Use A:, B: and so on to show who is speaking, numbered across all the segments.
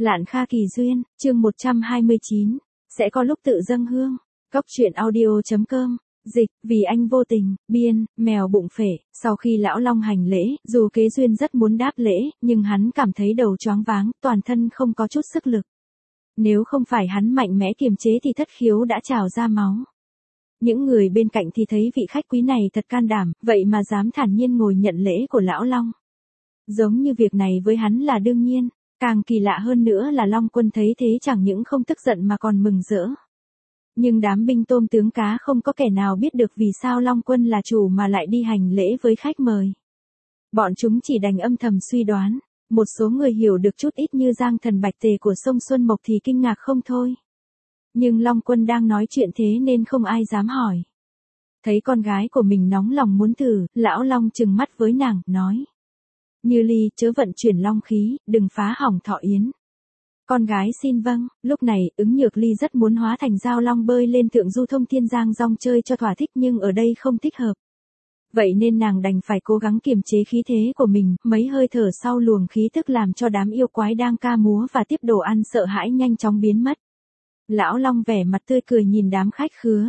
A: Lạn Kha Kỳ Duyên, chương 129, sẽ có lúc tự dâng hương. Cốc truyện audio.com, dịch, vì anh vô tình, biên, mèo bụng phệ. Sau khi lão Long hành lễ, dù Kế Duyên rất muốn đáp lễ, nhưng hắn cảm thấy đầu choáng váng, toàn thân không có chút sức lực. Nếu không phải hắn mạnh mẽ kiềm chế thì thất khiếu đã trào ra máu. Những người bên cạnh thì thấy vị khách quý này thật can đảm, vậy mà dám thản nhiên ngồi nhận lễ của lão Long. Giống như việc này với hắn là đương nhiên. Càng kỳ lạ hơn nữa là Long Quân thấy thế chẳng những không tức giận mà còn mừng rỡ. Nhưng đám binh tôm tướng cá không có kẻ nào biết được vì sao Long Quân là chủ mà lại đi hành lễ với khách mời. Bọn chúng chỉ đành âm thầm suy đoán. Một số người hiểu được chút ít như Giang Thần Bạch Tề của sông Xuân Mộc thì kinh ngạc không thôi. Nhưng Long Quân đang nói chuyện thế nên không ai dám hỏi. Thấy con gái của mình nóng lòng muốn thử, lão Long trừng mắt với nàng, nói. Như Ly, chớ vận chuyển long khí, đừng phá hỏng thọ yến. Con gái xin vâng. Lúc này, Ứng Nhược Ly rất muốn hóa thành Giao Long bơi lên Thượng Du Thông Thiên Giang Rong chơi cho thỏa thích nhưng ở đây không thích hợp. Vậy nên nàng đành phải cố gắng kiềm chế khí thế của mình, mấy hơi thở sau luồng khí tức làm cho đám yêu quái đang ca múa và tiếp đồ ăn sợ hãi nhanh chóng biến mất. Lão Long vẻ mặt tươi cười nhìn đám khách khứa.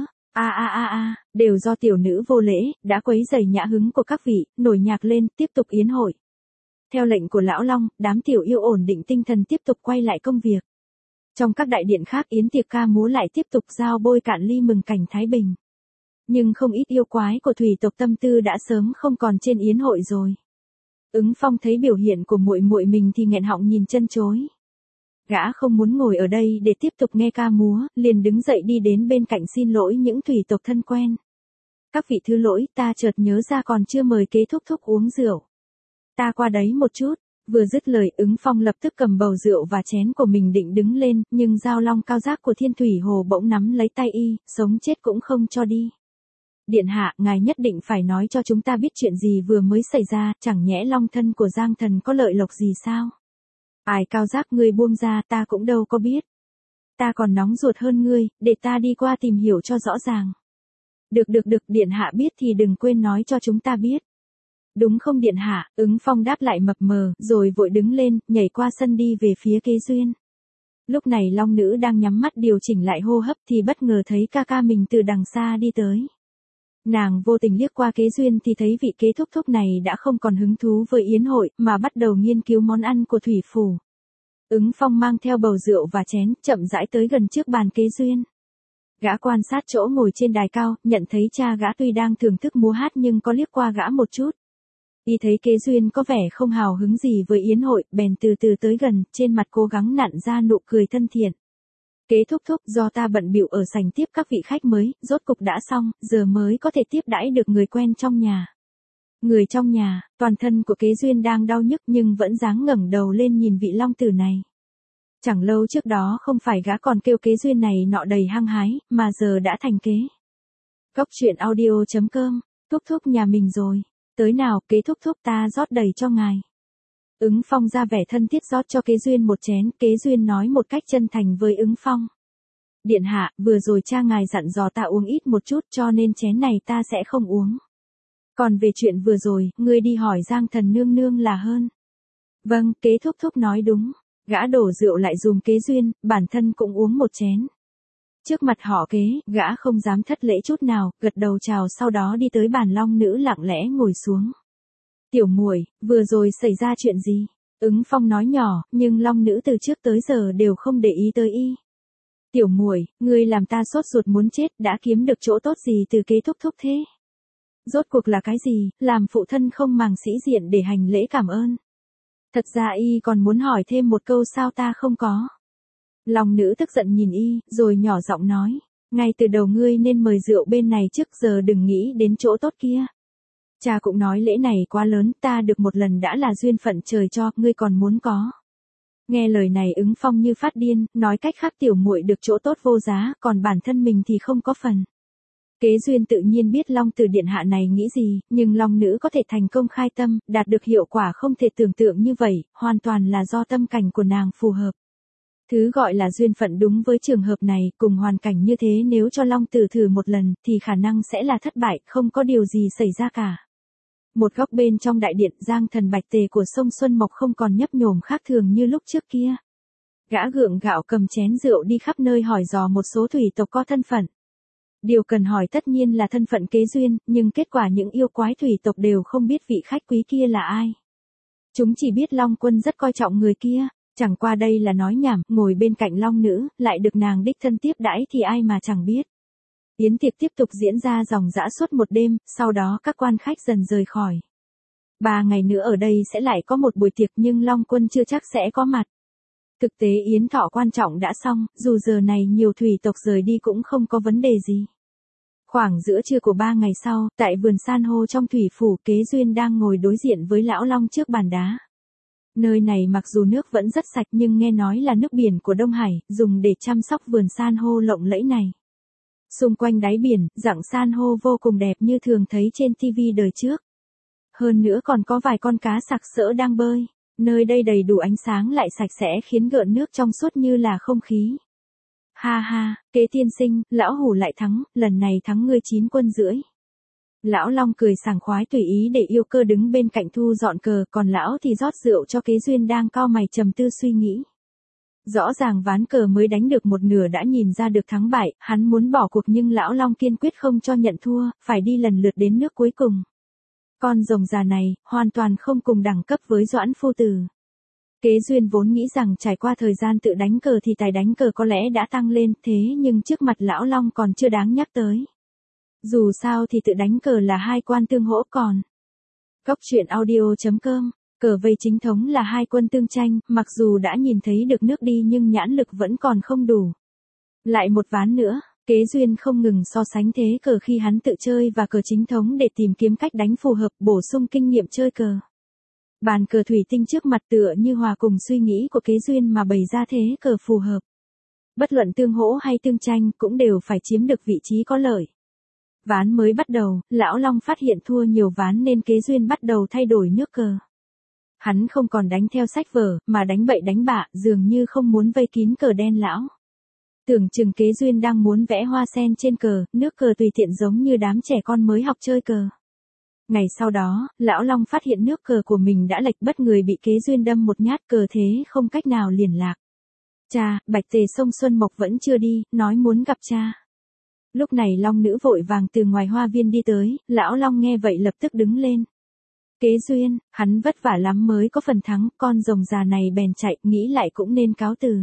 A: Đều do tiểu nữ vô lễ, đã quấy rầy nhã hứng của các vị, nổi nhạc lên, tiếp tục yến hội. Theo lệnh của lão Long, đám tiểu yêu ổn định tinh thần tiếp tục quay lại công việc. Trong các đại điện khác yến tiệc ca múa lại tiếp tục giao bôi cạn ly mừng cảnh thái bình. Nhưng không ít yêu quái của thủy tộc tâm tư đã sớm không còn trên yến hội rồi. Ứng Phong thấy biểu hiện của muội muội mình thì nghẹn họng nhìn chân chối. Gã không muốn ngồi ở đây để tiếp tục nghe ca múa, liền đứng dậy đi đến bên cạnh xin lỗi những thủy tộc thân quen. Các vị thứ lỗi, ta chợt nhớ ra còn chưa mời Kế thúc thúc uống rượu. Ta qua đấy một chút. Vừa dứt lời, Ứng Phong lập tức cầm bầu rượu và chén của mình định đứng lên, nhưng Giao Long cao giác của Thiên Thủy Hồ bỗng nắm lấy tay y, sống chết cũng không cho đi. Điện hạ, ngài nhất định phải nói cho chúng ta biết chuyện gì vừa mới xảy ra, chẳng nhẽ Long thân của Giang Thần có lợi lộc gì sao? Ai cao giác, ngươi buông ra, ta cũng đâu có biết. Ta còn nóng ruột hơn ngươi, để ta đi qua tìm hiểu cho rõ ràng. Được, điện hạ biết thì đừng quên nói cho chúng ta biết. Đúng không điện hạ? Ứng Phong đáp lại mập mờ, rồi vội đứng lên, nhảy qua sân đi về phía Kế Duyên. Lúc này Long nữ đang nhắm mắt điều chỉnh lại hô hấp thì bất ngờ thấy ca ca mình từ đằng xa đi tới. Nàng vô tình liếc qua Kế Duyên thì thấy vị Kế thúc thúc này đã không còn hứng thú với yến hội, mà bắt đầu nghiên cứu món ăn của thủy phủ. Ứng Phong mang theo bầu rượu và chén, chậm rãi tới gần trước bàn Kế Duyên. Gã quan sát chỗ ngồi trên đài cao, nhận thấy cha gã tuy đang thưởng thức múa hát nhưng có liếc qua gã một chút. Y thấy Kế Duyên có vẻ không hào hứng gì với yến hội, bèn từ từ tới gần, trên mặt cố gắng nặn ra nụ cười thân thiện. Kế thúc thúc, do ta bận bịu ở sảnh tiếp các vị khách mới, rốt cục đã xong, giờ mới có thể tiếp đãi được người quen trong nhà. Người trong nhà, toàn thân của Kế Duyên đang đau nhức nhưng vẫn dáng ngẩng đầu lên nhìn vị long tử này. Chẳng lâu trước đó không phải gã còn kêu Kế Duyên này nọ đầy hăng hái, mà giờ đã thành kế. Cốc truyện audio.com, thúc thúc nhà mình rồi. Tới nào, Kế thúc thúc, ta rót đầy cho ngài. Ứng Phong ra vẻ thân thiết rót cho Kế Duyên một chén, Kế Duyên nói một cách chân thành với Ứng Phong. Điện hạ, vừa rồi cha ngài dặn dò ta uống ít một chút cho nên chén này ta sẽ không uống. Còn về chuyện vừa rồi, ngươi đi hỏi Giang Thần nương nương là hơn. Vâng, Kế thúc thúc nói đúng. Gã đổ rượu lại dùm Kế Duyên, bản thân cũng uống một chén. Trước mặt họ Kế, gã không dám thất lễ chút nào, gật đầu chào sau đó đi tới bàn Long nữ lặng lẽ ngồi xuống. Tiểu muội, vừa rồi xảy ra chuyện gì? Ứng Phong nói nhỏ, nhưng Long nữ từ trước tới giờ đều không để ý tới y. Tiểu muội, ngươi làm ta sốt ruột muốn chết, đã kiếm được chỗ tốt gì từ Kế thúc thúc thế? Rốt cuộc là cái gì, làm phụ thân không màng sĩ diện để hành lễ cảm ơn? Thật ra y còn muốn hỏi thêm một câu sao ta không có. Long nữ tức giận nhìn y, rồi nhỏ giọng nói, ngay từ đầu ngươi nên mời rượu bên này trước giờ đừng nghĩ đến chỗ tốt kia. Cha cũng nói lễ này quá lớn, ta được một lần đã là duyên phận trời cho, ngươi còn muốn có. Nghe lời này Ứng Phong như phát điên, nói cách khác tiểu muội được chỗ tốt vô giá, còn bản thân mình thì không có phần. Kế Duyên tự nhiên biết Long tử điện hạ này nghĩ gì, nhưng Long nữ có thể thành công khai tâm, đạt được hiệu quả không thể tưởng tượng như vậy, hoàn toàn là do tâm cảnh của nàng phù hợp. Thứ gọi là duyên phận đúng với trường hợp này, cùng hoàn cảnh như thế nếu cho Long tử thử một lần, thì khả năng sẽ là thất bại, không có điều gì xảy ra cả. Một góc bên trong đại điện, Giang Thần Bạch Tề của sông Xuân Mộc không còn nhấp nhổm khác thường như lúc trước kia. Gã gượng gạo cầm chén rượu đi khắp nơi hỏi dò một số thủy tộc có thân phận. Điều cần hỏi tất nhiên là thân phận Kế Duyên, nhưng kết quả những yêu quái thủy tộc đều không biết vị khách quý kia là ai. Chúng chỉ biết Long Quân rất coi trọng người kia, chẳng qua đây là nói nhảm, ngồi bên cạnh Long Nữ, lại được nàng đích thân tiếp đãi thì ai mà chẳng biết. Yến tiệc tiếp tục diễn ra ròng rã suốt một đêm, sau đó các quan khách dần rời khỏi. 3 ngày nữa ở đây sẽ lại có một buổi tiệc nhưng Long Quân chưa chắc sẽ có mặt. Thực tế yến thọ quan trọng đã xong, dù giờ này nhiều thủy tộc rời đi cũng không có vấn đề gì. Khoảng giữa trưa của 3 ngày sau, tại vườn san hô trong thủy phủ, Kế Duyên đang ngồi đối diện với Lão Long trước bàn đá. Nơi này mặc dù nước vẫn rất sạch nhưng nghe nói là nước biển của Đông Hải, dùng để chăm sóc vườn san hô lộng lẫy này. Xung quanh đáy biển, dạng san hô vô cùng đẹp như thường thấy trên TV đời trước. Hơn nữa còn có vài con cá sặc sỡ đang bơi. Nơi đây đầy đủ ánh sáng lại sạch sẽ khiến gợn nước trong suốt như là không khí. Ha ha, Kế tiên sinh, lão hủ lại thắng, lần này thắng ngươi 9 quân rưỡi. Lão Long cười sảng khoái tùy ý để yêu cơ đứng bên cạnh thu dọn cờ, còn lão thì rót rượu cho Kế Duyên đang cau mày trầm tư suy nghĩ. Rõ ràng ván cờ mới đánh được một nửa đã nhìn ra được thắng bại, hắn muốn bỏ cuộc nhưng lão Long kiên quyết không cho nhận thua, phải đi lần lượt đến nước cuối cùng. Con rồng già này, hoàn toàn không cùng đẳng cấp với Doãn phu tử. Kế Duyên vốn nghĩ rằng trải qua thời gian tự đánh cờ thì tài đánh cờ có lẽ đã tăng lên, thế nhưng trước mặt lão Long còn chưa đáng nhắc tới. Dù sao thì tự đánh cờ là hai quan tương hỗ còn. Góc truyện audio.com, cờ vây chính thống là hai quân tương tranh, mặc dù đã nhìn thấy được nước đi nhưng nhãn lực vẫn còn không đủ. Lại một ván nữa. Kế Duyên không ngừng so sánh thế cờ khi hắn tự chơi và cờ chính thống để tìm kiếm cách đánh phù hợp, bổ sung kinh nghiệm chơi cờ. Bàn cờ thủy tinh trước mặt tựa như hòa cùng suy nghĩ của Kế Duyên mà bày ra thế cờ phù hợp. Bất luận tương hỗ hay tương tranh cũng đều phải chiếm được vị trí có lợi. Ván mới bắt đầu, lão Long phát hiện thua nhiều ván nên Kế Duyên bắt đầu thay đổi nước cờ. Hắn không còn đánh theo sách vở, mà đánh bậy đánh bạ, dường như không muốn vây kín cờ đen lão. Tưởng chừng Kế Duyên đang muốn vẽ hoa sen trên cờ, nước cờ tùy tiện giống như đám trẻ con mới học chơi cờ. Ngày sau đó, lão Long phát hiện nước cờ của mình đã lệch, bất người bị Kế Duyên đâm một nhát, cờ thế không cách nào liền lạc. Cha, Bạch Tề Sông Xuân Mộc vẫn chưa đi, nói muốn gặp cha. Lúc này Long Nữ vội vàng từ ngoài hoa viên đi tới, lão Long nghe vậy lập tức đứng lên. Kế Duyên, hắn vất vả lắm mới có phần thắng, con rồng già này bèn chạy, nghĩ lại cũng nên cáo từ.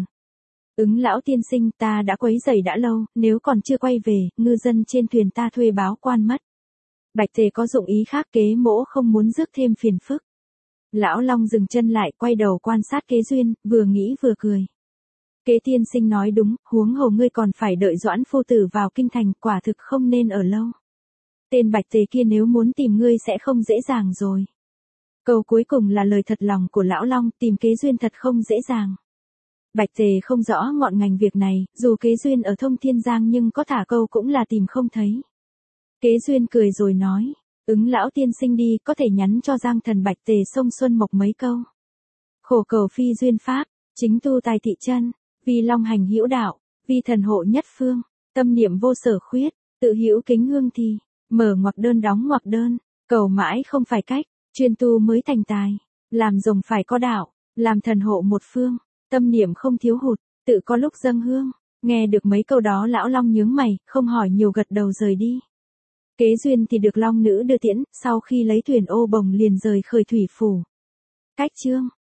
A: Lão tiên sinh, ta đã quấy rầy đã lâu, nếu còn chưa quay về, ngư dân trên thuyền ta thuê báo quan mất. Bạch Tề có dụng ý khác, Kế mỗ không muốn rước thêm phiền phức. Lão Long dừng chân lại, quay đầu quan sát Kế Duyên, vừa nghĩ vừa cười. Kế tiên sinh nói đúng, huống hồ ngươi còn phải đợi Doãn phu tử vào kinh thành, quả thực không nên ở lâu. Tên Bạch Tề kia nếu muốn tìm ngươi sẽ không dễ dàng rồi. Câu cuối cùng là lời thật lòng của lão Long, tìm Kế Duyên thật không dễ dàng. Bạch Tề không rõ ngọn ngành việc này, dù Kế Duyên ở Thông Thiên Giang nhưng có thả câu cũng là tìm không thấy. Kế Duyên cười rồi nói, lão tiên sinh đi, có thể nhắn cho Giang thần Bạch Tề sông Xuân Mộc mấy câu. Khổ cầu phi duyên pháp, chính tu tài thị chân, vì long hành hữu đạo, vì thần hộ nhất phương, tâm niệm vô sở khuyết, tự hữu kính hương thì, mở ngoặc đơn đóng ngoặc đơn, cầu mãi không phải cách, chuyên tu mới thành tài, làm rồng phải có đạo, làm thần hộ một phương. Tâm niệm không thiếu hụt, tự có lúc dâng hương. Nghe được mấy câu đó lão Long nhướng mày, không hỏi nhiều gật đầu rời đi. Kế Duyên thì được Long Nữ đưa tiễn, sau khi lấy thuyền ô bồng liền rời khởi thủy phủ. Cách chương